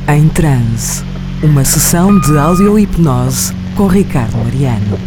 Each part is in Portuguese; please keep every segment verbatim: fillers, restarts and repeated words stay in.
Em Transe, uma sessão de audio-hipnose com Ricardo Mariano.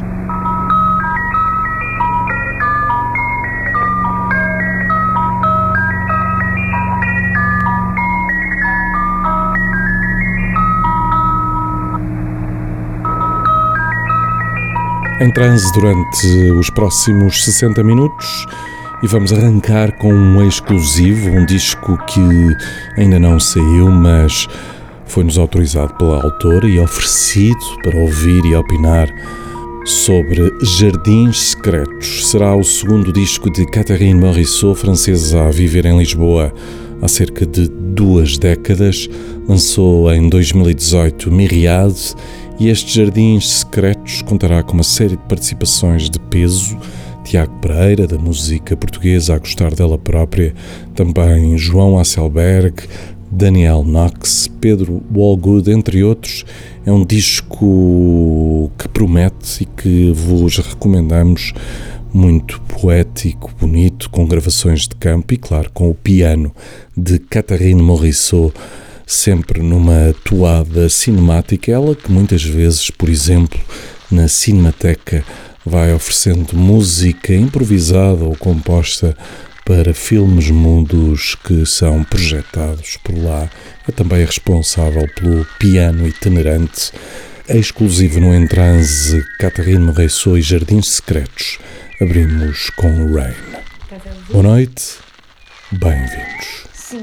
Em transe durante os próximos sessenta minutos e vamos arrancar com um exclusivo, um disco que ainda não saiu, mas foi-nos autorizado pela autora e oferecido para ouvir e opinar sobre Jardins Secretos. Será o segundo disco de Catherine Morisseau, francesa a viver em Lisboa há cerca de duas décadas. Lançou em dois mil e dezoito Myriade. E este Jardins Secretos contará com uma série de participações de peso. Tiago Pereira, da música portuguesa, a gostar dela própria, também João Hasselberg, Daniel Knox, Pedro Walgood, entre outros. É um disco que promete e que vos recomendamos, muito poético, bonito, com gravações de campo e, claro, com o piano de Catherine Morisseau, sempre numa toada cinemática, ela que muitas vezes, por exemplo, na Cinemateca, vai oferecendo música improvisada ou composta para filmes mudos que são projetados por lá. É também responsável pelo piano itinerante. É exclusivo no Em Transe, Catherine Morisseau e Jardins Secretos. Abrimos com Rain. Boa noite, bem-vindos. Sim.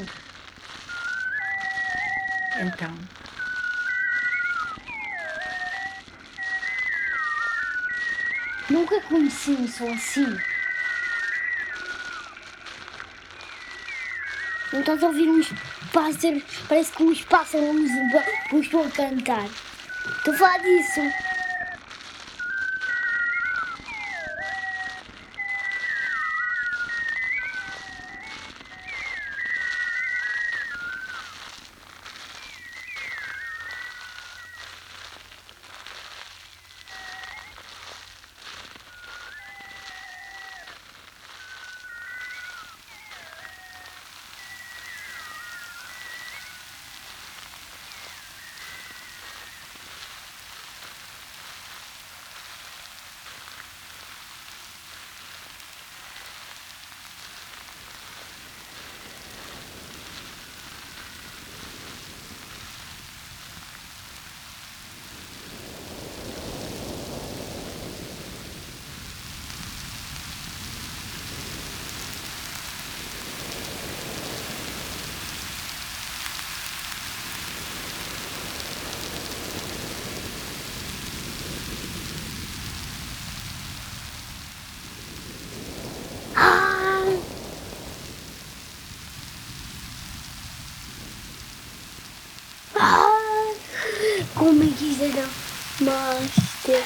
Então. Nunca conheci um som assim. Não estás a ouvir uns pássaros? Parece que uns pássaros me estão a cantar. Estou a falar disso. Como é que isso era? Master.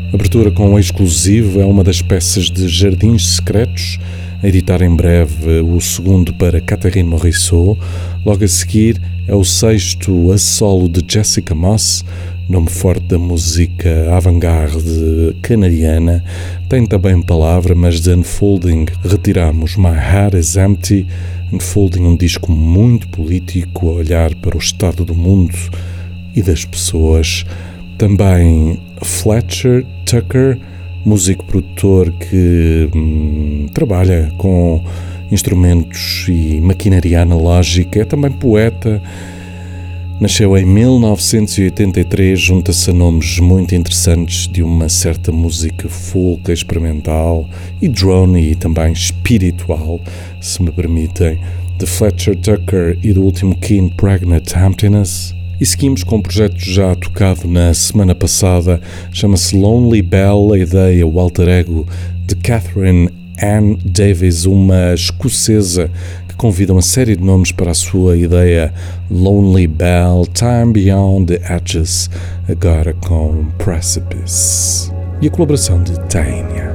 Abertura com o exclusivo, é uma das peças de Jardins Secretos, a editar em breve o segundo para Catherine Morisot. Logo a seguir é o sexto a solo de Jessica Moss, nome forte da música avant-garde canadiana. Tem também palavra, mas de Unfolding retiramos My Heart is Empty. Unfolding, um disco muito político, a olhar para o estado do mundo e das pessoas. Também Fletcher Tucker, músico-produtor que hum, trabalha com instrumentos e maquinaria analógica, é também poeta. Nasceu em mil novecentos e oitenta e três, junta-se a nomes muito interessantes de uma certa música folk, experimental e drone e também espiritual, se me permitem, de Fletcher Tucker e do último Keen Pregnant Emptiness. E seguimos com um projeto já tocado na semana passada, chama-se Lonely Bell, a ideia, o alter ego de Catherine Ann Davies, uma escocesa que convida uma série de nomes para a sua ideia Lonely Bell, Time Beyond the Edges, agora com Precipice e a colaboração de Tanya.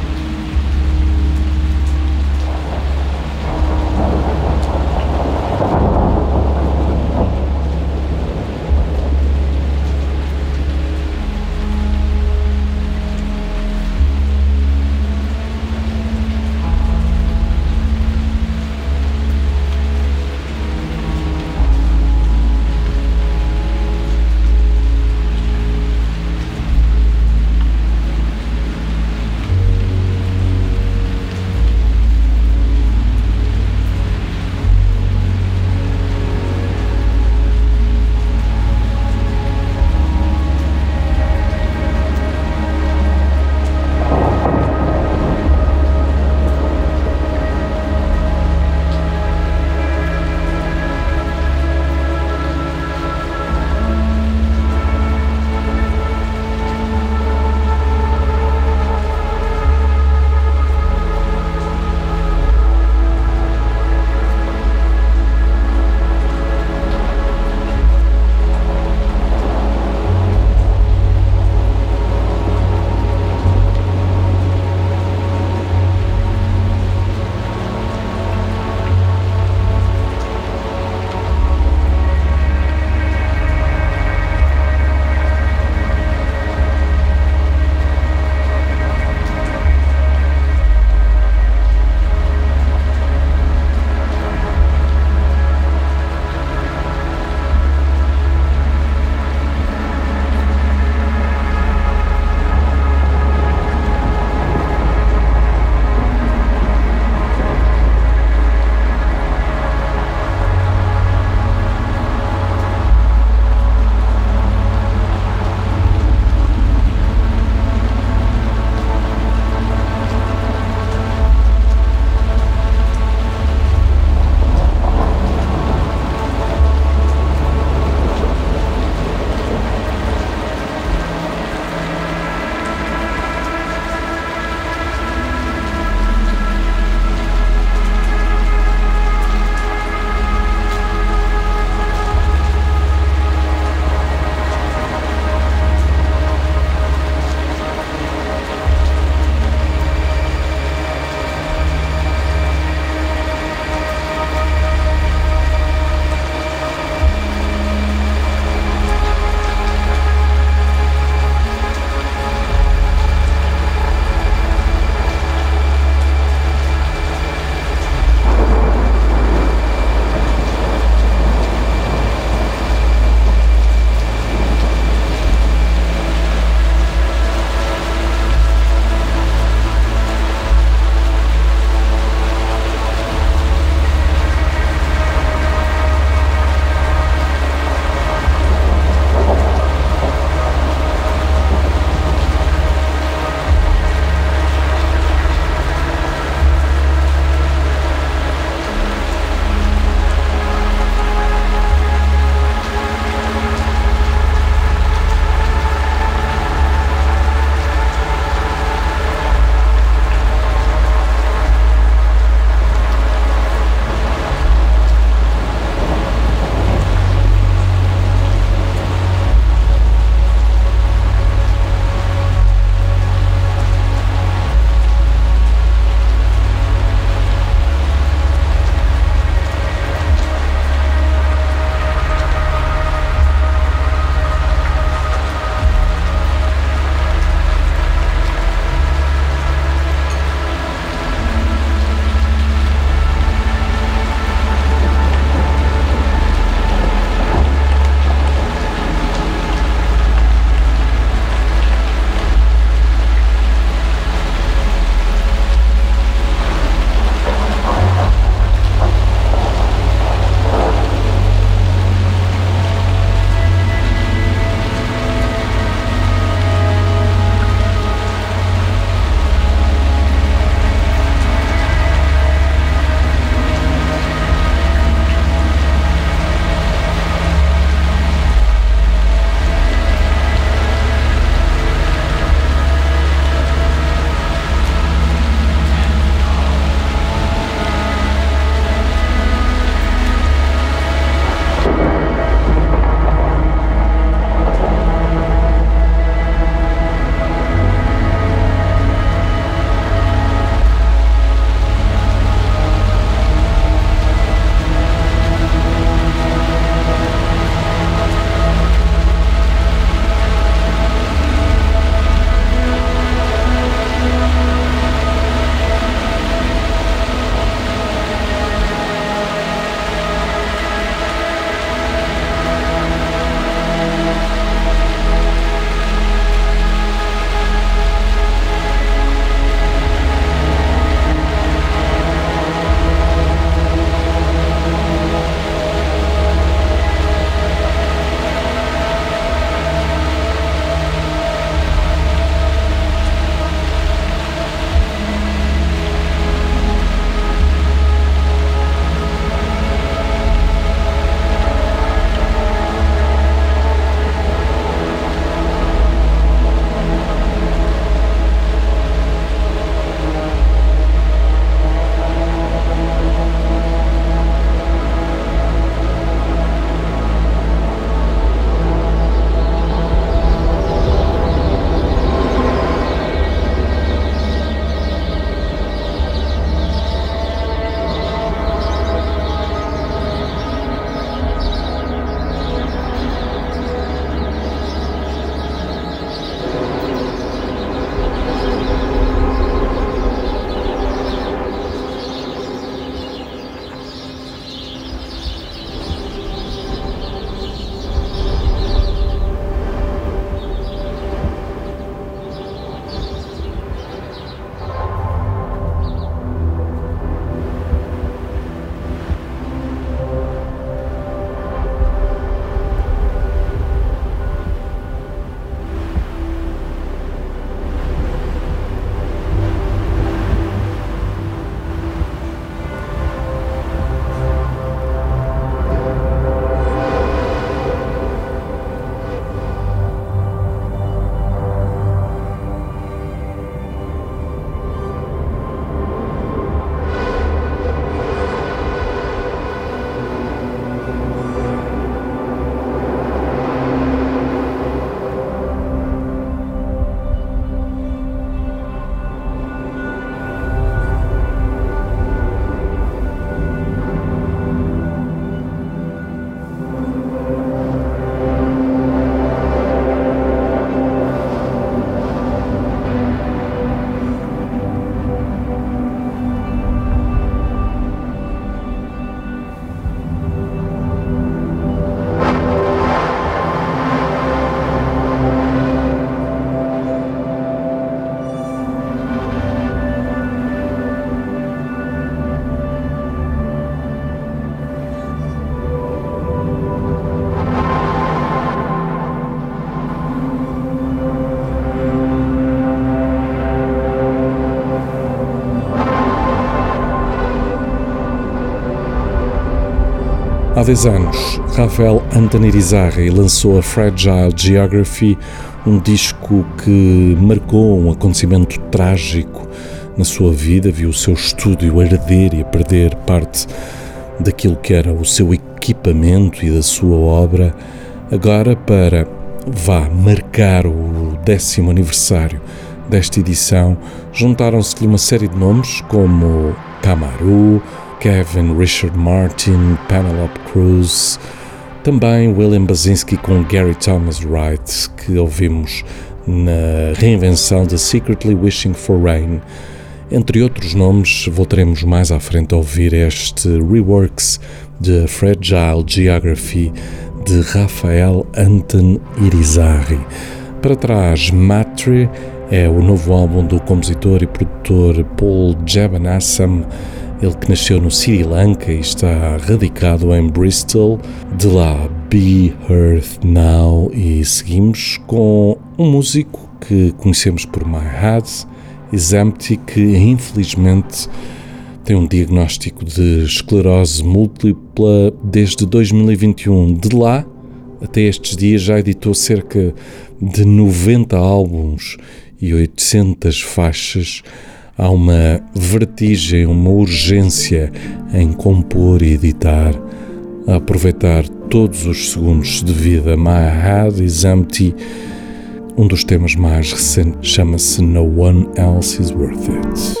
dez anos, Rafael Anton Irizarry lançou a Fragile Geography, um disco que marcou um acontecimento trágico na sua vida, viu o seu estúdio arder e a perder parte daquilo que era o seu equipamento e da sua obra. Agora, para vá marcar o décimo aniversário desta edição, juntaram-se-lhe uma série de nomes como Kamaru, Kevin Richard Martin, Penelope Cruz, também William Basinski com Gary Thomas Wright, que ouvimos na reinvenção de Secretly Wishing for Rain. Entre outros nomes, voltaremos mais à frente a ouvir este reworks de Fragile Geography de Rafael Anton Irizarry. Para trás, Matri é o novo álbum do compositor e produtor Paul Jabanassam, ele que nasceu no Sri Lanka e está radicado em Bristol. De lá, Be Earth Now, e seguimos com um músico que conhecemos por My Head Is Empty, que infelizmente tem um diagnóstico de esclerose múltipla desde dois mil e vinte e um. De lá até estes dias já editou cerca de noventa álbuns e oitocentas faixas. Há uma vertigem, uma urgência em compor e editar, a aproveitar todos os segundos de vida. My Head Is Empty, um dos temas mais recentes, chama-se No One Else Is Worth It.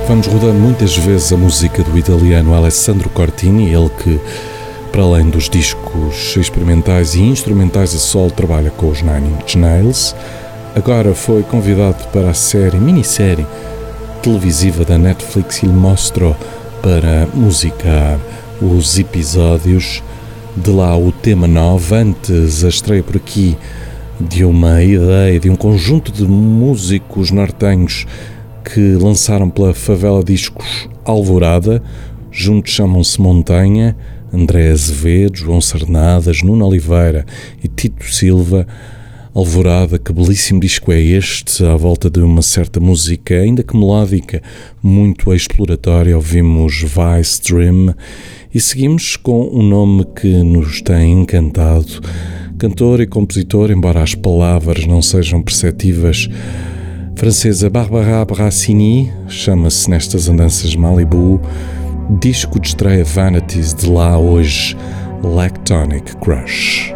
Vamos rodando muitas vezes a música do italiano Alessandro Cortini, ele que, para além dos discos experimentais e instrumentais a solo, trabalha com os Nine Inch Nails. Agora foi convidado para a série, minissérie televisiva da Netflix Il Mostro, para musicar os episódios. De lá o tema nove, antes a estreia por aqui de uma ideia, de um conjunto de músicos nortenhos que lançaram pela Favela Discos Alvorada. Juntos chamam-se Montanha, André Azevedo, João Sarnadas, Nuno Oliveira e Tito Silva. Alvorada, que belíssimo disco é este, à volta de uma certa música, ainda que melódica, muito exploratória. Ouvimos Vice Dream e seguimos com um nome que nos tem encantado, cantor e compositor, embora as palavras não sejam perceptíveis, francesa Barbara Brassini, chama-se Nestas Andanças Malibu, disco de estreia Vanities, de lá hoje Lactonic Crush.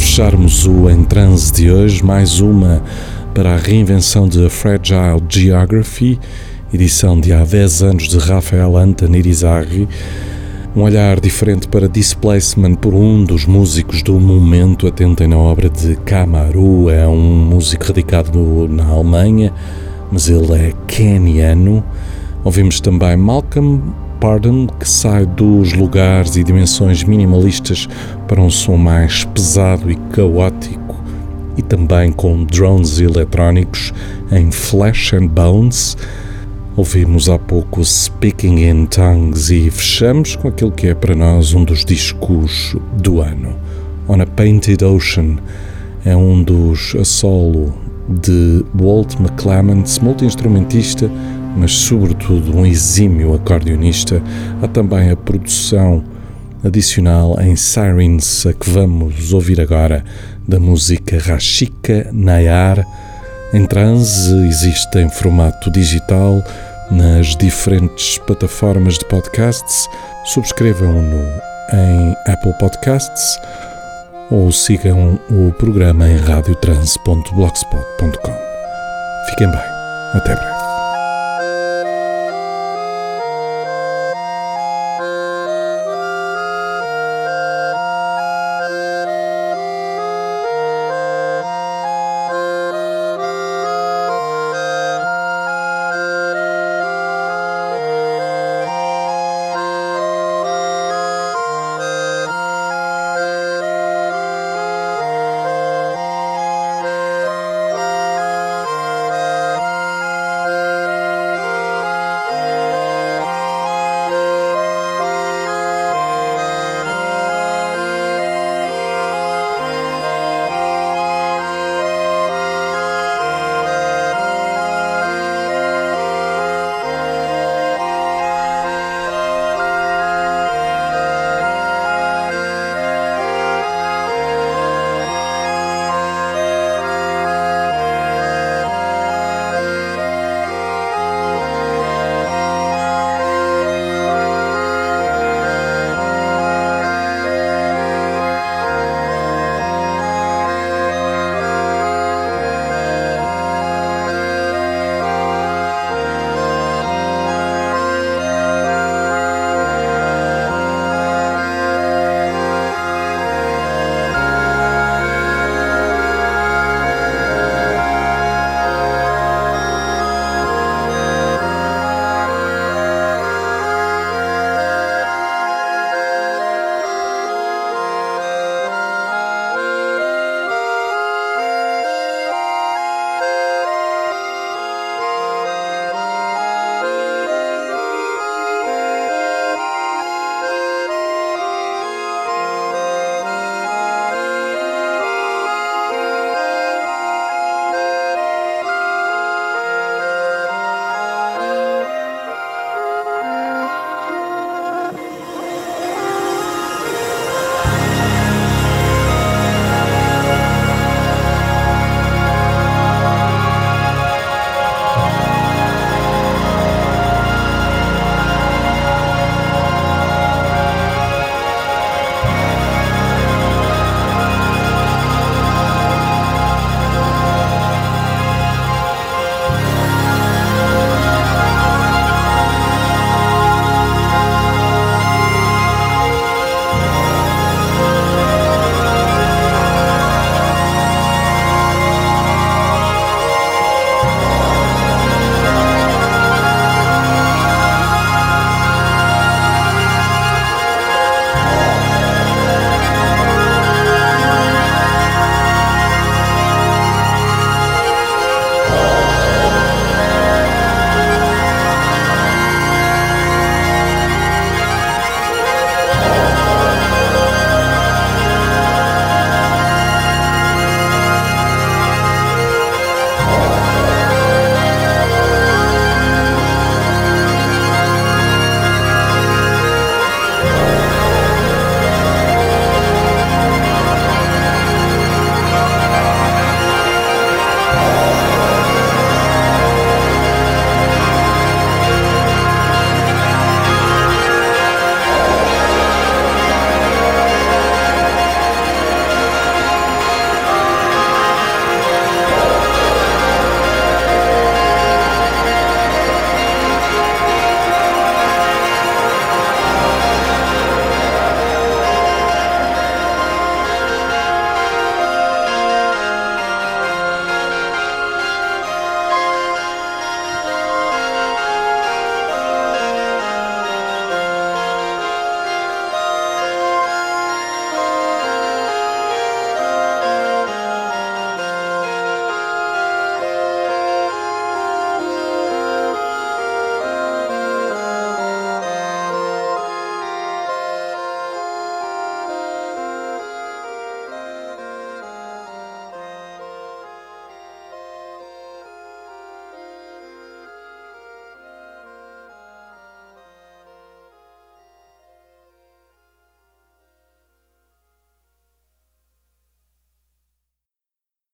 fecharmos o Em Transe de hoje, mais uma para a reinvenção de A Fragile Geography, edição de há dez anos de Rafael Anton Irizarry. Um olhar diferente para Displacement por um dos músicos do momento. Atentem na obra de Kamaru, é um músico radicado no, na Alemanha, mas ele é queniano. Ouvimos também Malcolm Pardon, que sai dos lugares e dimensões minimalistas para um som mais pesado e caótico, e também com drones eletrónicos em Flesh and Bones. Ouvimos há pouco Speaking in Tongues e fechamos com aquilo que é para nós um dos discos do ano. On a Painted Ocean é um dos a solo de Walt McClements, multi-instrumentista, mas sobretudo um exímio acordeonista. Há também a produção adicional em Sirens, a que vamos ouvir agora, da música Rashika Nayar. Em Transe existe em formato digital nas diferentes plataformas de podcasts. Subscrevam-no em Apple Podcasts ou sigam o programa em radiotranse ponto blogspot ponto com. Fiquem bem. Até breve.